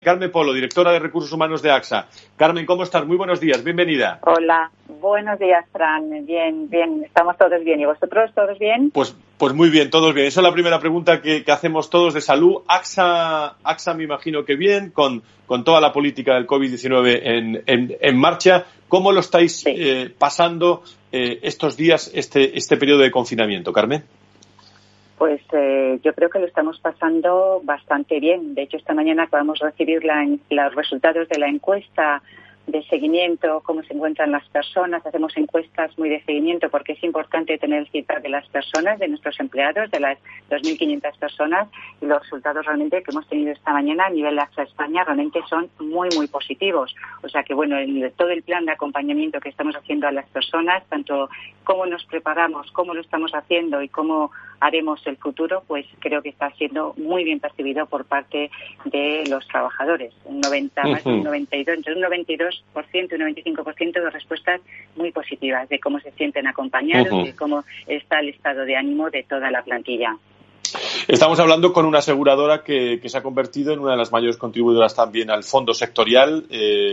Carmen Polo, directora de Recursos Humanos de AXA. Carmen, ¿cómo estás? Muy buenos días, bienvenida. Hola, buenos días, Fran. Bien, estamos todos bien. ¿Y vosotros, todos bien? Pues muy bien, todos bien. Esa es la primera pregunta que hacemos todos de salud. AXA me imagino que bien, con toda la política del COVID-19 en marcha. ¿Cómo lo estáis pasando estos días, este periodo de confinamiento, Carmen? Pues yo creo que lo estamos pasando bastante bien. De hecho, esta mañana acabamos de recibir los resultados de la encuesta de seguimiento, cómo se encuentran las personas. Hacemos encuestas muy de seguimiento porque es importante tener el feedback de las personas, de nuestros empleados, de las 2.500 personas. Y los resultados realmente que hemos tenido esta mañana a nivel de AXA España realmente son muy, muy positivos. O sea que, bueno, todo el plan de acompañamiento que estamos haciendo a las personas, tanto cómo nos preparamos, cómo lo estamos haciendo y cómo haremos el futuro, pues creo que está siendo muy bien percibido por parte de los trabajadores. Más de un 92, entre un 92% y un 95% de respuestas muy positivas de cómo se sienten acompañados y de cómo está el estado de ánimo de toda la plantilla. Estamos hablando con una aseguradora que se ha convertido en una de las mayores contribuidoras también al fondo sectorial,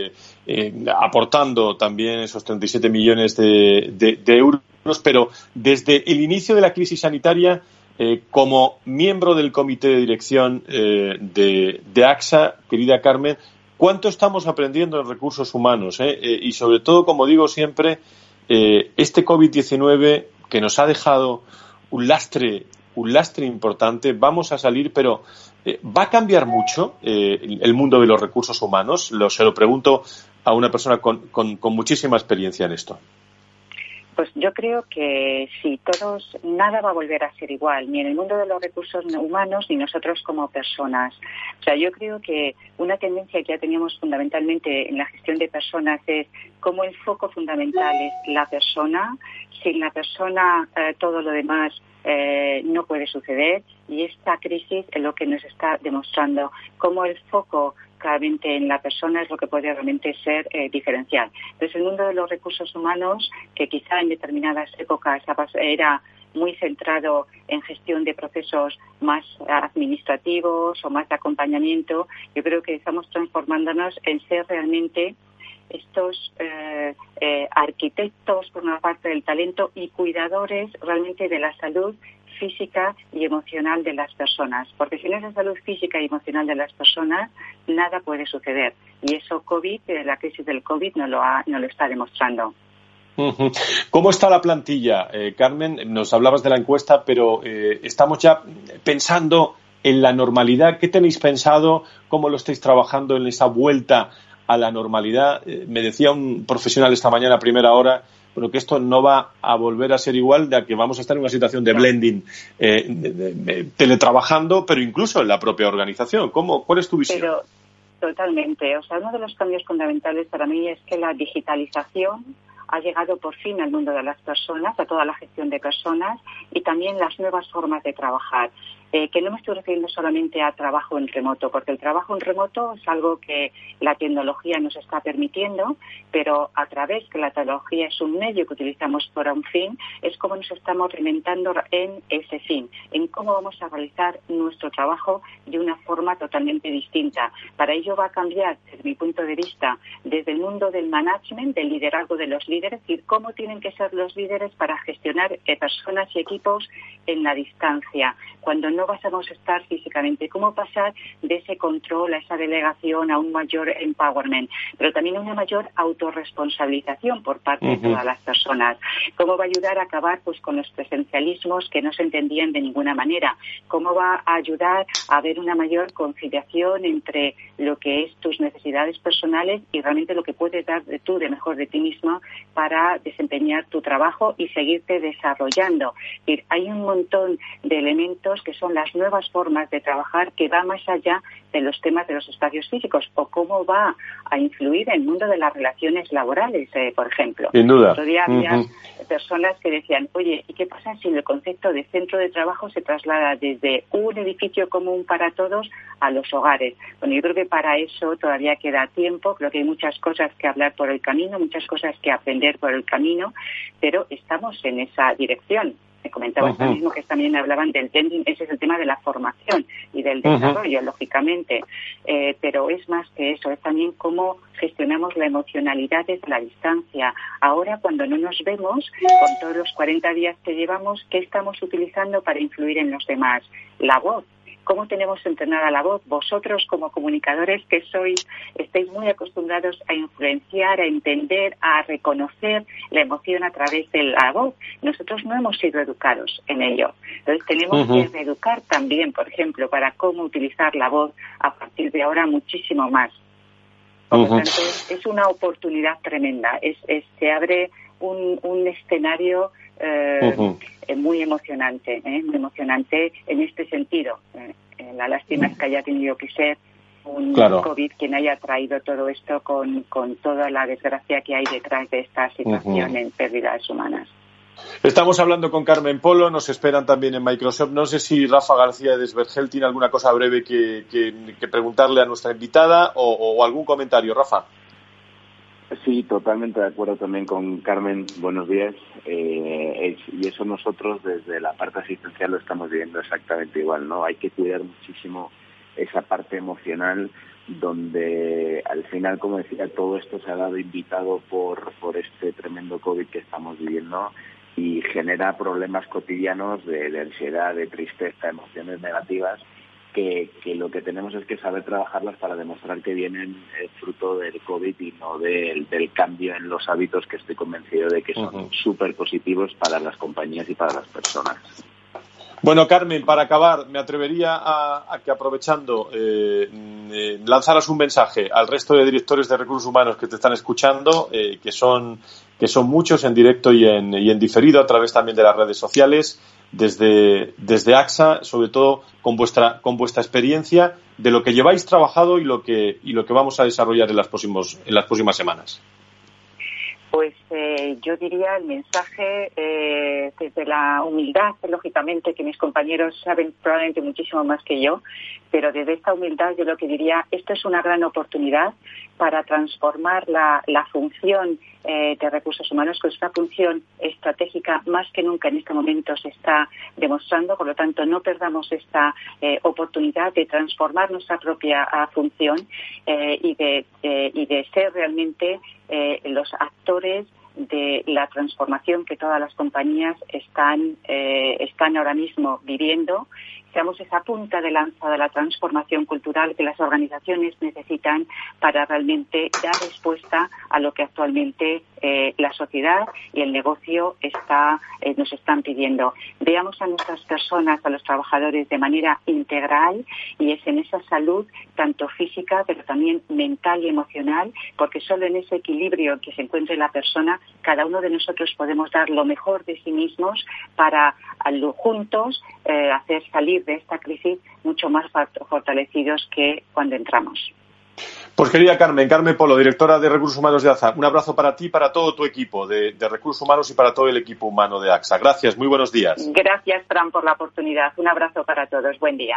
aportando también esos 37 millones de euros, pero desde el inicio de la crisis sanitaria, como miembro del comité de dirección de AXA, querida Carmen, ¿cuánto estamos aprendiendo en recursos humanos? Y sobre todo, como digo siempre, este COVID-19 que nos ha dejado un lastre importante, vamos a salir, pero ¿va a cambiar mucho el mundo de los recursos humanos? Se lo pregunto a una persona con muchísima experiencia en esto. Pues yo creo que sí, nada va a volver a ser igual, ni en el mundo de los recursos humanos, ni nosotros como personas. O sea, yo creo que una tendencia que ya teníamos fundamentalmente en la gestión de personas es cómo el foco fundamental es la persona. Sin la persona, todo lo demás no puede suceder, y esta crisis es lo que nos está demostrando cómo el foco claramente en la persona es lo que puede realmente ser diferencial. Entonces, el mundo de los recursos humanos, que quizá en determinadas épocas era muy centrado en gestión de procesos más administrativos o más de acompañamiento, yo creo que estamos transformándonos en ser realmente estos arquitectos, por una parte, del talento y cuidadores realmente de la salud física y emocional de las personas, porque sin esa salud física y emocional de las personas nada puede suceder, y eso la crisis del COVID no lo está demostrando. ¿Cómo está la plantilla, Carmen? Nos hablabas de la encuesta, pero estamos ya pensando en la normalidad. ¿Qué tenéis pensado? ¿Cómo lo estáis trabajando en esa vuelta a la normalidad? Me decía un profesional esta mañana a primera hora, pero que esto no va a volver a ser igual, de que vamos a estar en una situación de blending, teletrabajando, pero incluso en la propia organización. ¿Cuál es tu visión? Pero totalmente. O sea, uno de los cambios fundamentales para mí es que la digitalización ha llegado por fin al mundo de las personas, a toda la gestión de personas, y también las nuevas formas de trabajar. Que no me estoy refiriendo solamente a trabajo en remoto, porque el trabajo en remoto es algo que la tecnología nos está permitiendo, pero a través que la tecnología es un medio que utilizamos para un fin, es como nos estamos reinventando en ese fin, en cómo vamos a realizar nuestro trabajo de una forma totalmente distinta. Para ello va a cambiar, desde mi punto de vista, desde el mundo del management, del liderazgo de los líderes, y cómo tienen que ser los líderes para gestionar personas y equipos en la distancia, cuando no vamos a estar físicamente, cómo pasar de ese control a esa delegación a un mayor empowerment, pero también a una mayor autorresponsabilización por parte de todas las personas, cómo va a ayudar a acabar pues con los presencialismos que no se entendían de ninguna manera, cómo va a ayudar a ver una mayor conciliación entre lo que es tus necesidades personales y realmente lo que puedes dar tú de mejor de ti mismo para desempeñar tu trabajo y seguirte desarrollando. Es decir, hay un montón de elementos que son las nuevas formas de trabajar que va más allá de los temas de los espacios físicos, o cómo va a influir en el mundo de las relaciones laborales, por ejemplo. Sin duda. Otro día había personas que decían, oye, ¿y qué pasa si el concepto de centro de trabajo se traslada desde un edificio común para todos a los hogares? Bueno, yo creo que para eso todavía queda tiempo, creo que hay muchas cosas que hablar por el camino, muchas cosas que aprender por el camino, pero estamos en esa dirección. Me comentabas mismo que también hablaban del blending, ese es el tema de la formación y del desarrollo, lógicamente, pero es más que eso, es también cómo gestionamos la emocionalidad desde la distancia. Ahora, cuando no nos vemos, con todos los 40 días que llevamos, ¿qué estamos utilizando para influir en los demás? La voz. ¿Cómo tenemos entrenada la voz? Vosotros, como comunicadores que sois, estáis muy acostumbrados a influenciar, a entender, a reconocer la emoción a través de la voz. Nosotros no hemos sido educados en ello. Entonces, tenemos que reeducar también, por ejemplo, para cómo utilizar la voz a partir de ahora muchísimo más. Por lo tanto, es una oportunidad tremenda. Se abre un escenario muy emocionante en este sentido. La lástima es que haya tenido que ser un COVID quien haya traído todo esto con toda la desgracia que hay detrás de esta situación en pérdidas humanas. Estamos hablando con Carmen Polo, nos esperan también en Microsoft. No sé si Rafa García de Desvergel tiene alguna cosa breve que preguntarle a nuestra invitada o algún comentario. Rafa. Sí, totalmente de acuerdo también con Carmen. Buenos días. Y eso nosotros desde la parte asistencial lo estamos viviendo exactamente igual, ¿no? Hay que cuidar muchísimo esa parte emocional donde al final, como decía, todo esto se ha dado invitado por este tremendo COVID que estamos viviendo y genera problemas cotidianos de ansiedad, de tristeza, emociones negativas que lo que tenemos es que saber trabajarlas para demostrar que vienen fruto del COVID y no del cambio en los hábitos que estoy convencido de que son súper positivos para las compañías y para las personas. Bueno, Carmen, para acabar, me atrevería a que aprovechando lanzaras un mensaje al resto de directores de recursos humanos que te están escuchando, que son muchos en directo y en diferido a través también de las redes sociales, desde AXA, sobre todo con vuestra experiencia de lo que lleváis trabajado y lo que vamos a desarrollar en las próximas semanas. Pues yo diría el mensaje desde la humildad, lógicamente, que mis compañeros saben probablemente muchísimo más que yo, pero desde esta humildad yo lo que diría, esto es una gran oportunidad para transformar la función de recursos humanos, que es una función estratégica más que nunca en este momento se está demostrando, por lo tanto no perdamos esta oportunidad de transformar nuestra propia función y de ser realmente los actores de la transformación que todas las compañías están ahora mismo viviendo. Seamos esa punta de lanza de la transformación cultural que las organizaciones necesitan para realmente dar respuesta a lo que actualmente la sociedad y el negocio nos están pidiendo. Veamos a nuestras personas, a los trabajadores de manera integral y es en esa salud tanto física pero también mental y emocional, porque solo en ese equilibrio que se encuentre la persona, cada uno de nosotros podemos dar lo mejor de sí mismos para juntos hacer salir de esta crisis mucho más fortalecidos que cuando entramos. Pues querida Carmen Polo, directora de Recursos Humanos de AXA, un abrazo para ti y para todo tu equipo de Recursos Humanos y para todo el equipo humano de AXA. Gracias, muy buenos días. Gracias, Fran, por la oportunidad. Un abrazo para todos. Buen día.